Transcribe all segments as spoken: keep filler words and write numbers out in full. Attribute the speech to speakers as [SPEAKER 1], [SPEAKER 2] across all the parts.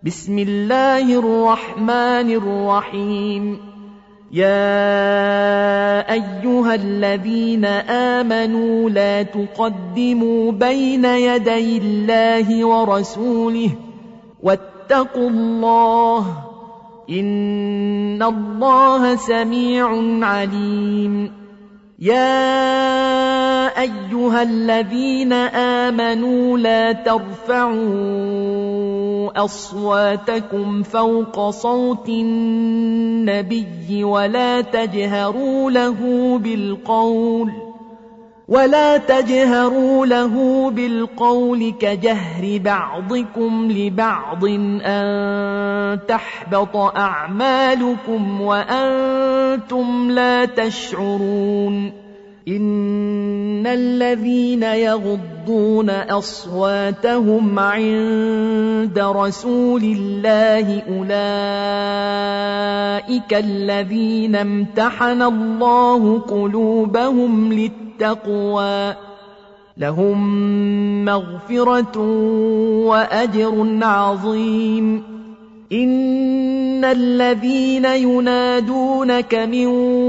[SPEAKER 1] بسم الله الرحمن الرحيم. يا أيها الذين آمنوا لا تقدموا بين يدي الله ورسوله واتقوا الله إن الله سميع عليم. يا أيها الذين آمنوا لا ترفعوا أصواتكم فوق صوت النبي ولا تجهروا له بالقول ولا تجهروا له بالقول كجهر بعضكم لبعض أن تحبط أعمالكم وأنتم لا تشعرون. إن الذين يغضون أصواتهم عند رسول الله أولئك الذين امتحن الله قلوبهم للتقوى لهم مغفرة وأجر عظيم. إن الذين ينادونك من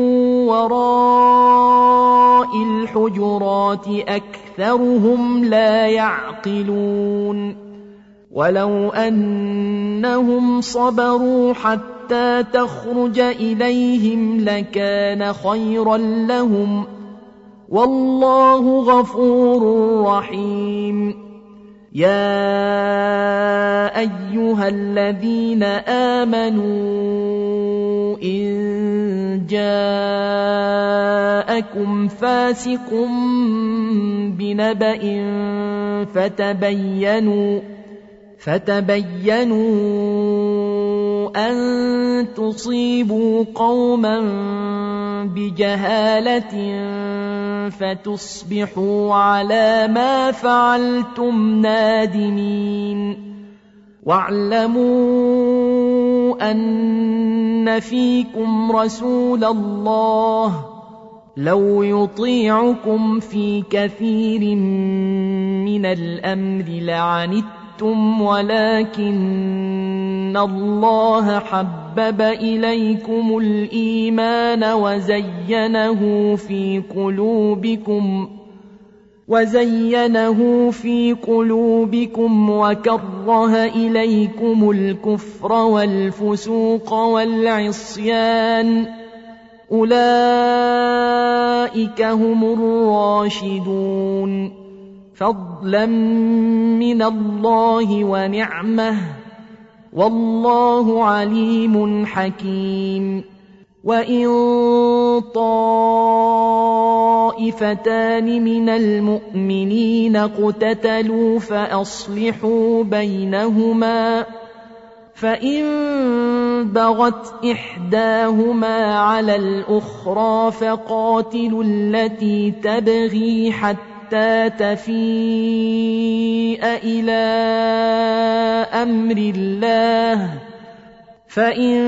[SPEAKER 1] وراء الحجرات أكثرهم لا يعقلون. ولو أنهم صبروا حتى تخرج إليهم لكان خيرا لهم والله غفور رحيم. يا أيها الذين آمنوا إن جاءكم فاسق بنبأ فتبينوا فتبينوا أن تصيبوا قوما بجهالة فتصبحوا على ما فعلتم نادمين. واعلموا أن فيكم رسول الله لو يطيعكم في كثير من الأمر لعنتم ولكن الله حبب إليكم الإيمان وزينه في قلوبكم وزينه في قلوبكم وكره إليكم الكفر والفسوق والعصيان أولئك هم الراشدون فضلا من الله ونعمه والله عليم حكيم. وإن طائفتان من المؤمنين اقتتلوا فأصلحوا بينهما فإن بغت إحداهما على الأخرى فقاتلوا التي تبغي حتى تفيء إلى أمر الله فإن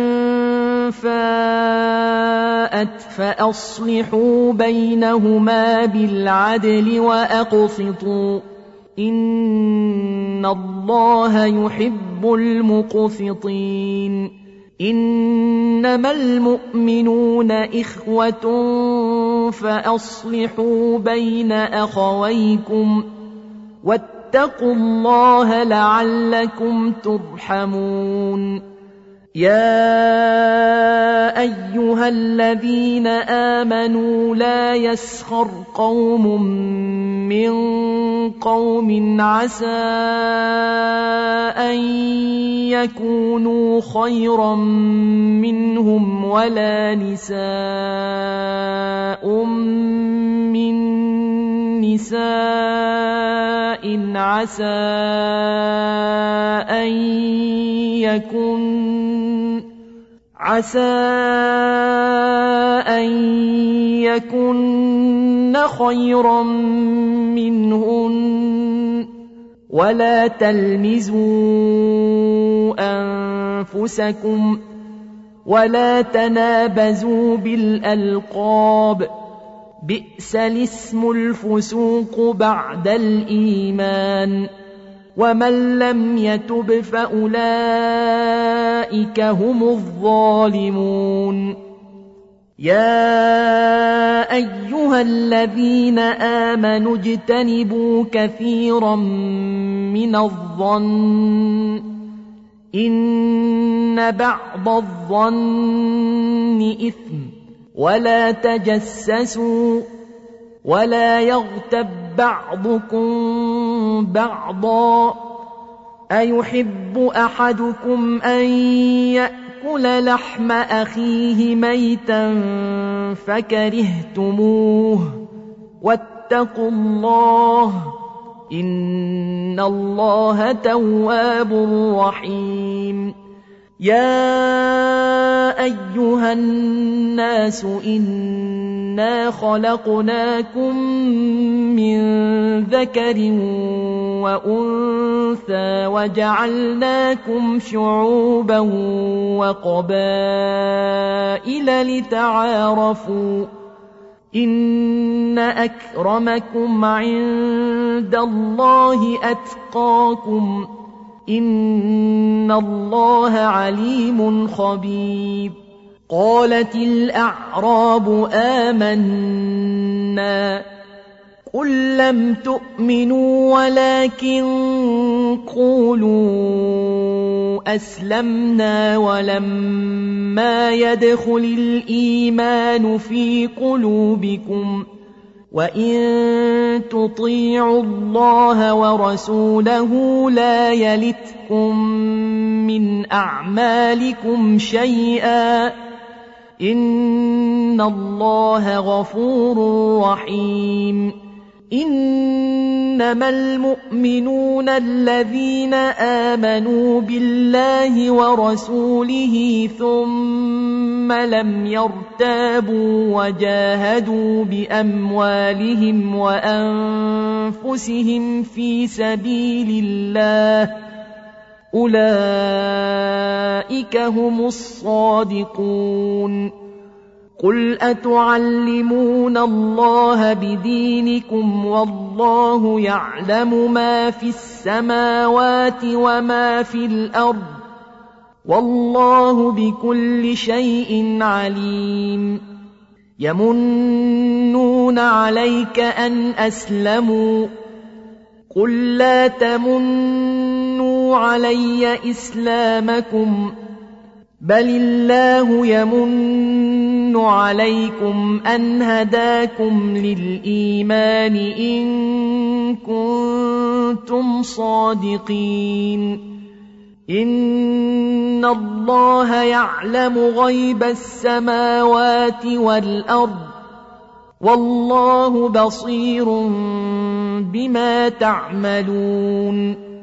[SPEAKER 1] فاءت فأصلحوا بينهما بالعدل وأقسطوا إن الله يحب المقسطين. إنما المؤمنون إخوة فأصلحوا بين أخويكم واتقوا الله لعلكم ترحمون. يا أيها الذين آمنوا لا يسخر قوم من قوم عسى أن يكونوا خيرا منهم ولا نساء من نساء عسى أن يكن عسى أن يكن خيرا منهن ولا تلمزوا أنفسكم ولا تنابزوا بالألقاب بئس الاسم الفسوق بعد الإيمان ومن لم يتب فأولئك هم الظالمون. يا أيها الذين آمنوا اجتنبوا كثيرا من الظن إن بعض الظن إثم، ولا تجسسوا ولا يغتب بعضكم بعضا، أيحب أحدكم أن يأكل لحم أخيه ميتا فكرهتموه، واتقوا الله إن الله تواب رحيم. يا أيها الناس إنا خلقناكم من ذكر وأنثى وجعلناكم شعوبا وقبائل لتعارفوا إن أكرمكم عند الله أتقاكم إن الله عليم خبير. قالت الأعراب آمنا، قل لم تؤمنوا ولكن قولوا أسلمنا ولما يدخل الإيمان في قلوبكم، وإن تطيعوا الله ورسوله لا يلتكم من أعمالكم شيئا إن الله غفور رحيم. إنما المؤمنون الذين آمنوا بالله ورسوله ثم لم يرتابوا وجاهدوا بأموالهم وأنفسهم في سبيل الله أولئك هم الصادقون. قل أتعلمون الله بدينكم والله يعلم ما في السماوات وما في الأرض والله بكل شيء عليم. يمنون عليك أن أسلموا، قل لا تمنوا علي إسلامكم بل الله يمن عليكم أن هداكم للإيمان إن كنتم صادقين. إن الله يعلم غيب السماوات والأرض والله بصير بما تعملون.